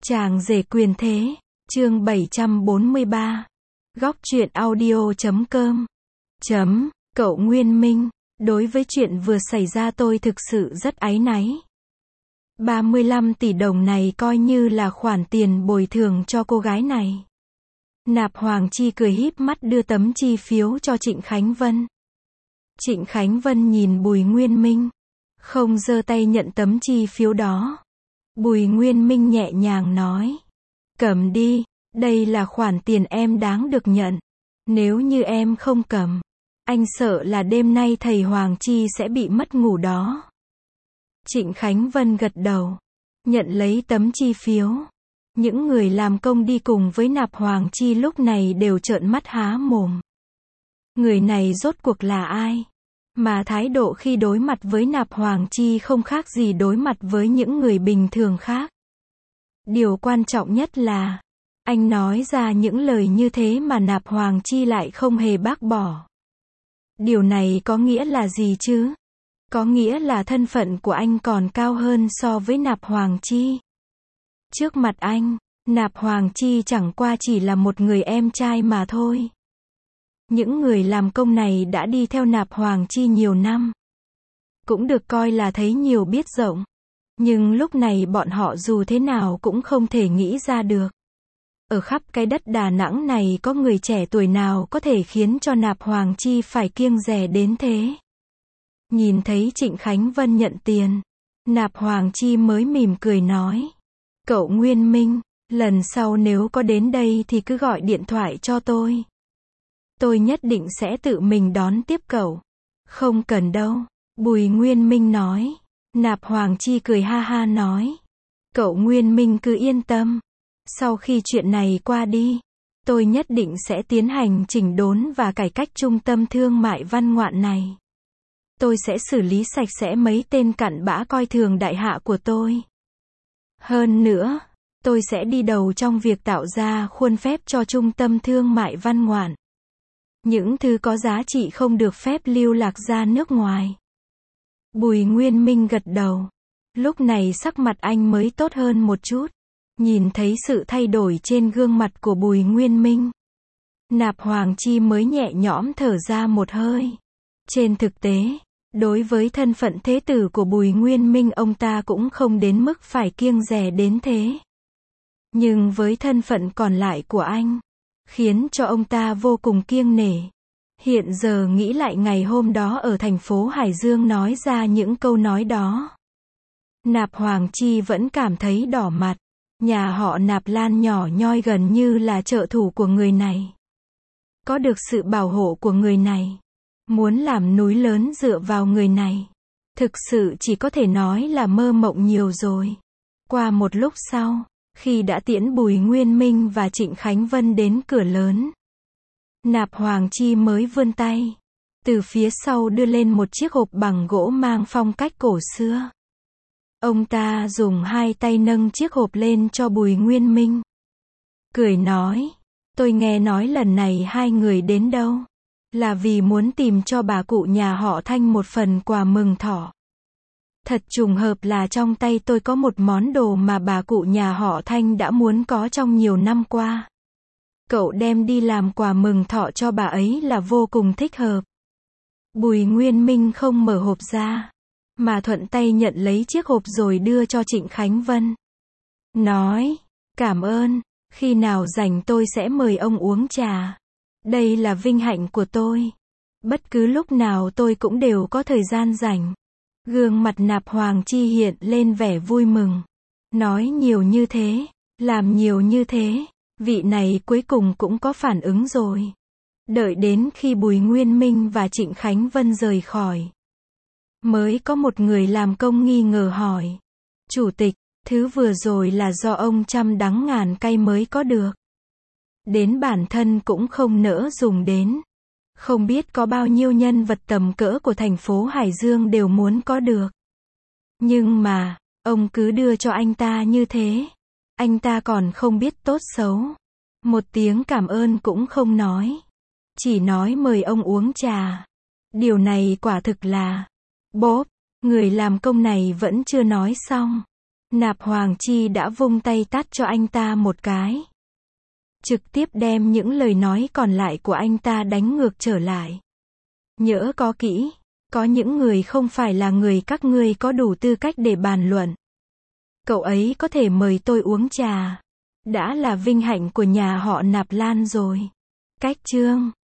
Chàng rể quyền thế, chương 743. Góc truyện audio.com. Cậu Nguyên Minh, đối với chuyện vừa xảy ra tôi thực sự rất áy náy. 35 tỷ đồng này coi như là khoản tiền bồi thường cho cô gái này. Nạp Hoàng Chi cười híp mắt đưa tấm chi phiếu cho Trịnh Khánh Vân. Trịnh Khánh Vân nhìn Bùi Nguyên Minh, không giơ tay nhận tấm chi phiếu đó. Bùi Nguyên Minh nhẹ nhàng nói, cầm đi, đây là khoản tiền em đáng được nhận. Nếu như em không cầm, anh sợ là đêm nay thầy Hoàng Chi sẽ bị mất ngủ đó. Trịnh Khánh Vân gật đầu, nhận lấy tấm chi phiếu. Những người làm công đi cùng với Nạp Hoàng Chi lúc này đều trợn mắt há mồm. Người này rốt cuộc là ai? Mà thái độ khi đối mặt với Nạp Hoàng Chi không khác gì đối mặt với những người bình thường khác. Điều quan trọng nhất là, anh nói ra những lời như thế mà Nạp Hoàng Chi lại không hề bác bỏ. Điều này có nghĩa là gì chứ? Có nghĩa là thân phận của anh còn cao hơn so với Nạp Hoàng Chi. Trước mặt anh, Nạp Hoàng Chi chẳng qua chỉ là một người em trai mà thôi. Những người làm công này đã đi theo Nạp Hoàng Chi nhiều năm. Cũng được coi là thấy nhiều biết rộng. Nhưng lúc này bọn họ dù thế nào cũng không thể nghĩ ra được. Ở khắp cái đất Đà Nẵng này có người trẻ tuổi nào có thể khiến cho Nạp Hoàng Chi phải kiêng dè đến thế. Nhìn thấy Trịnh Khánh Vân nhận tiền, Nạp Hoàng Chi mới mỉm cười nói. Cậu Nguyên Minh, lần sau nếu có đến đây thì cứ gọi điện thoại cho tôi. Tôi nhất định sẽ tự mình đón tiếp cậu. Không cần đâu, Bùi Nguyên Minh nói. Nạp Hoàng Chi cười ha ha nói. Cậu Nguyên Minh cứ yên tâm. Sau khi chuyện này qua đi, tôi nhất định sẽ tiến hành chỉnh đốn và cải cách trung tâm thương mại Văn Ngoạn này. Tôi sẽ xử lý sạch sẽ mấy tên cặn bã coi thường đại hạ của tôi. Hơn nữa, tôi sẽ đi đầu trong việc tạo ra khuôn phép cho trung tâm thương mại Văn Ngoạn. Những thứ có giá trị không được phép lưu lạc ra nước ngoài. Bùi Nguyên Minh gật đầu. Lúc này sắc mặt anh mới tốt hơn một chút. Nhìn thấy sự thay đổi trên gương mặt của Bùi Nguyên Minh, Nạp Hoàng Chi mới nhẹ nhõm thở ra một hơi. Trên thực tế, đối với thân phận thế tử của Bùi Nguyên Minh ông ta cũng không đến mức phải kiêng dè đến thế. Nhưng với thân phận còn lại của anh, khiến cho ông ta vô cùng kiêng nể. Hiện giờ nghĩ lại ngày hôm đó ở thành phố Hải Dương nói ra những câu nói đó. Nạp Hoàng Chi vẫn cảm thấy đỏ mặt. Nhà họ Nạp Lan nhỏ nhoi gần như là trợ thủ của người này. Có được sự bảo hộ của người này. Muốn làm núi lớn dựa vào người này. Thực sự chỉ có thể nói là mơ mộng nhiều rồi. Qua một lúc sau, khi đã tiễn Bùi Nguyên Minh và Trịnh Khánh Vân đến cửa lớn, Nạp Hoàng Chi mới vươn tay. Từ phía sau đưa lên một chiếc hộp bằng gỗ mang phong cách cổ xưa. Ông ta dùng hai tay nâng chiếc hộp lên cho Bùi Nguyên Minh. Cười nói, tôi nghe nói lần này hai người đến đâu, là vì muốn tìm cho bà cụ nhà họ Thanh một phần quà mừng thọ. Thật trùng hợp là trong tay tôi có một món đồ mà bà cụ nhà họ Thanh đã muốn có trong nhiều năm qua. Cậu đem đi làm quà mừng thọ cho bà ấy là vô cùng thích hợp. Bùi Nguyên Minh không mở hộp ra, mà thuận tay nhận lấy chiếc hộp rồi đưa cho Trịnh Khánh Vân. Nói, cảm ơn, khi nào rảnh tôi sẽ mời ông uống trà. Đây là vinh hạnh của tôi. Bất cứ lúc nào tôi cũng đều có thời gian rảnh. Gương mặt Nạp Hoàng Chi hiện lên vẻ vui mừng. Nói nhiều như thế, làm nhiều như thế, vị này cuối cùng cũng có phản ứng rồi. Đợi đến khi Bùi Nguyên Minh và Trịnh Khánh Vân rời khỏi, mới có một người làm công nghi ngờ hỏi. Chủ tịch, thứ vừa rồi là do ông trăm đắng ngàn cay mới có được. Đến bản thân cũng không nỡ dùng đến. Không biết có bao nhiêu nhân vật tầm cỡ của thành phố Hải Dương đều muốn có được. Nhưng mà, ông cứ đưa cho anh ta như thế. Anh ta còn không biết tốt xấu. Một tiếng cảm ơn cũng không nói. Chỉ nói mời ông uống trà. Điều này quả thực là... Bốp, người làm công này vẫn chưa nói xong. Nạp Hoàng Chi đã vung tay tát cho anh ta một cái. Trực tiếp đem những lời nói còn lại của anh ta đánh ngược trở lại. Nhỡ có kỹ, có những người không phải là người các ngươi có đủ tư cách để bàn luận. Cậu ấy có thể mời tôi uống trà. Đã là vinh hạnh của nhà họ Nạp Lan rồi. Cách chương